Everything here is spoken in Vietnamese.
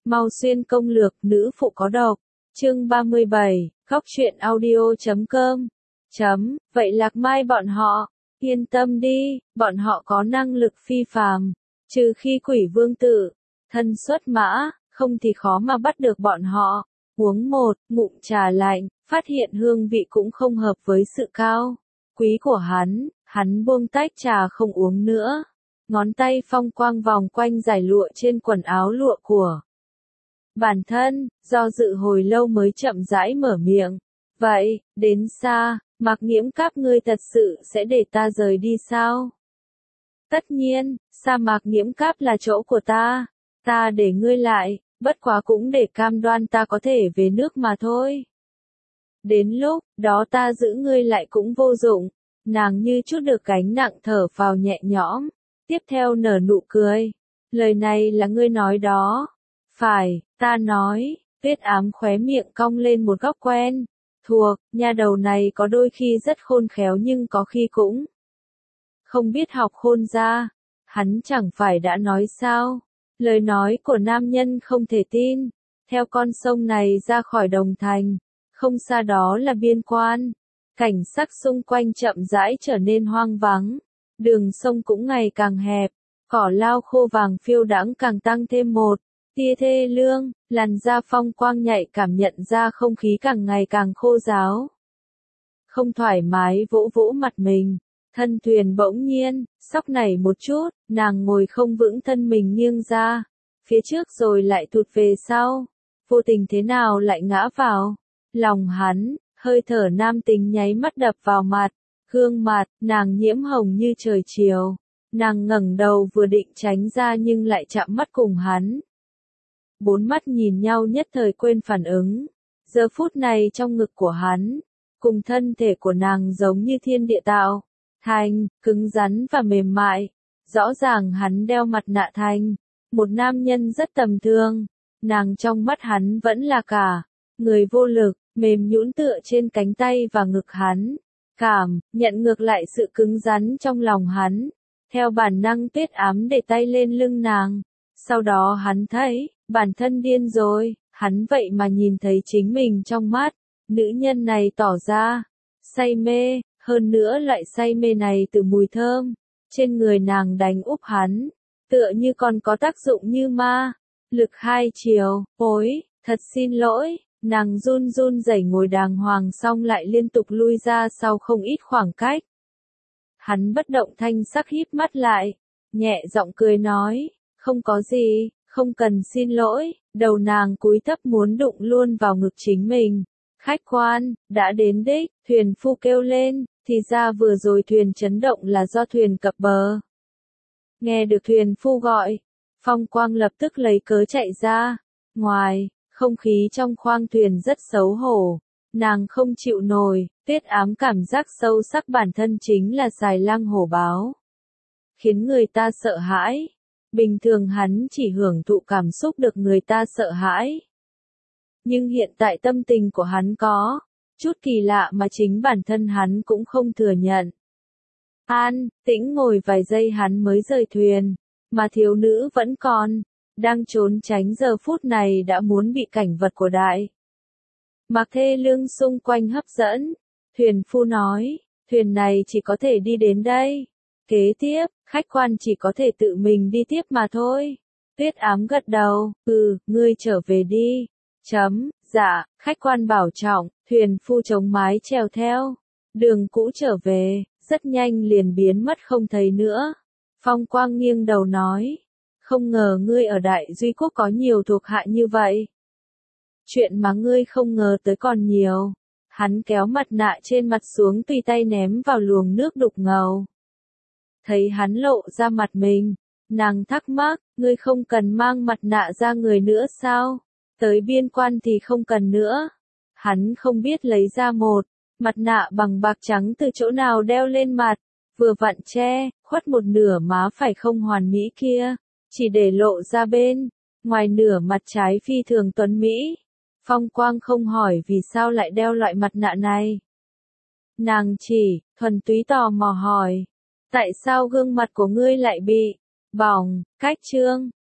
Mau xuyên công lược nữ phụ có độc. Chương 37, góc truyện audio.com. Vậy Lạc Mai bọn họ, yên tâm đi, bọn họ có năng lực phi phàm, trừ khi Quỷ Vương tự thân xuất mã, không thì khó mà bắt được bọn họ. Uống một ngụm trà lạnh, phát hiện hương vị cũng không hợp với sự cao quý của hắn buông tách trà không uống nữa. Ngón tay Phong Quang vòng quanh dải lụa trên quần áo lụa của bản thân, do dự hồi lâu mới chậm rãi mở miệng. Vậy, đến xa, Mạc Nghiễm Cáp ngươi thật sự sẽ để ta rời đi sao? Tất nhiên, sa mạc Nghiễm Cáp là chỗ của ta để ngươi lại, bất quá cũng để cam đoan ta có thể về nước mà thôi. Đến lúc đó ta giữ ngươi lại cũng vô dụng. Nàng như chút được gánh nặng thở phào nhẹ nhõm, tiếp theo nở nụ cười. Lời này là ngươi nói đó. Phải, ta nói. Tuyết Ám khóe miệng cong lên một góc quen thuộc, nha đầu này có đôi khi rất khôn khéo nhưng có khi cũng không biết học khôn ra. Hắn chẳng phải đã nói sao? Lời nói của nam nhân không thể tin. Theo con sông này ra khỏi Đồng Thành, không xa đó là biên quan. Cảnh sắc xung quanh chậm rãi trở nên hoang vắng. Đường sông cũng ngày càng hẹp. Cỏ lao khô vàng phiêu đãng càng tăng thêm một tia thê lương. Làn da Phong Quang nhạy cảm nhận ra không khí càng ngày càng khô ráo. Không thoải mái vỗ vỗ mặt mình. Thân thuyền bỗng nhiên xóc nảy một chút, nàng ngồi không vững, thân mình nghiêng ra phía trước rồi lại thụt về sau. Vô tình thế nào lại ngã vào lòng hắn. Hơi thở nam tính nháy mắt đập vào mặt, gương mặt nàng nhiễm hồng như trời chiều. Nàng ngẩng đầu vừa định tránh ra nhưng lại chạm mắt cùng hắn. Bốn mắt nhìn nhau nhất thời quên phản ứng. Giờ phút này trong ngực của hắn, cùng thân thể của nàng giống như thiên địa tạo thành, cứng rắn và mềm mại. Rõ ràng hắn đeo mặt nạ thành một nam nhân rất tầm thường. Nàng trong mắt hắn vẫn là cả người vô lực, mềm nhũn tựa trên cánh tay và ngực hắn. Cảm nhận ngược lại sự cứng rắn trong lòng hắn. Theo bản năng Tuyết Ám để tay lên lưng nàng. Sau đó hắn thấy bản thân điên rồi. Hắn vậy mà nhìn thấy chính mình trong mắt nữ nhân này tỏ ra say mê. Hơn nữa loại say mê này từ mùi thơm trên người nàng đánh úp hắn, tựa như còn có tác dụng như ma lực hai chiều. Ôi, thật xin lỗi. Nàng run run rẩy ngồi đàng hoàng xong lại liên tục lui ra sau không ít khoảng cách. Hắn bất động thanh sắc híp mắt lại, nhẹ giọng cười nói, không có gì, không cần xin lỗi. Đầu nàng cúi thấp muốn đụng luôn vào ngực chính mình. Khách quan, đã đến đích, thuyền phu kêu lên, thì ra vừa rồi thuyền chấn động là do thuyền cập bờ. Nghe được thuyền phu gọi, Phong Quang lập tức lấy cớ chạy ra. Ngoài, không khí trong khoang thuyền rất xấu hổ. Nàng không chịu nổi. Tuyết Ám cảm giác sâu sắc bản thân chính là xài lang hổ báo, khiến người ta sợ hãi. Bình thường hắn chỉ hưởng thụ cảm xúc được người ta sợ hãi. Nhưng hiện tại tâm tình của hắn có chút kỳ lạ mà chính bản thân hắn cũng không thừa nhận. An tĩnh ngồi vài giây hắn mới rời thuyền, mà thiếu nữ vẫn còn đang trốn tránh, giờ phút này đã muốn bị cảnh vật của đại mạc thê lương xung quanh hấp dẫn. Thuyền phu nói, thuyền này chỉ có thể đi đến đây. Kế tiếp, khách quan chỉ có thể tự mình đi tiếp mà thôi. Tuyết Ám gật đầu, ngươi trở về đi. Dạ, khách quan bảo trọng. Thuyền phu chống mái chèo theo đường cũ trở về, rất nhanh liền biến mất không thấy nữa. Phong Quang nghiêng đầu nói, không ngờ ngươi ở Đại Duy Quốc có nhiều thuộc hạ như vậy. Chuyện mà ngươi không ngờ tới còn nhiều. Hắn kéo mặt nạ trên mặt xuống tùy tay ném vào luồng nước đục ngầu. Thấy hắn lộ ra mặt mình, nàng thắc mắc, ngươi không cần mang mặt nạ ra người nữa sao? Tới biên quan thì không cần nữa. Hắn không biết lấy ra một mặt nạ bằng bạc trắng từ chỗ nào đeo lên mặt, vừa vặn che khuất một nửa má phải không hoàn mỹ kia, chỉ để lộ ra bên ngoài nửa mặt trái phi thường tuấn mỹ. Phong Quang không hỏi vì sao lại đeo loại mặt nạ này. Nàng chỉ thuần túy tò mò hỏi, tại sao gương mặt của ngươi lại bị bỏng? Cách chương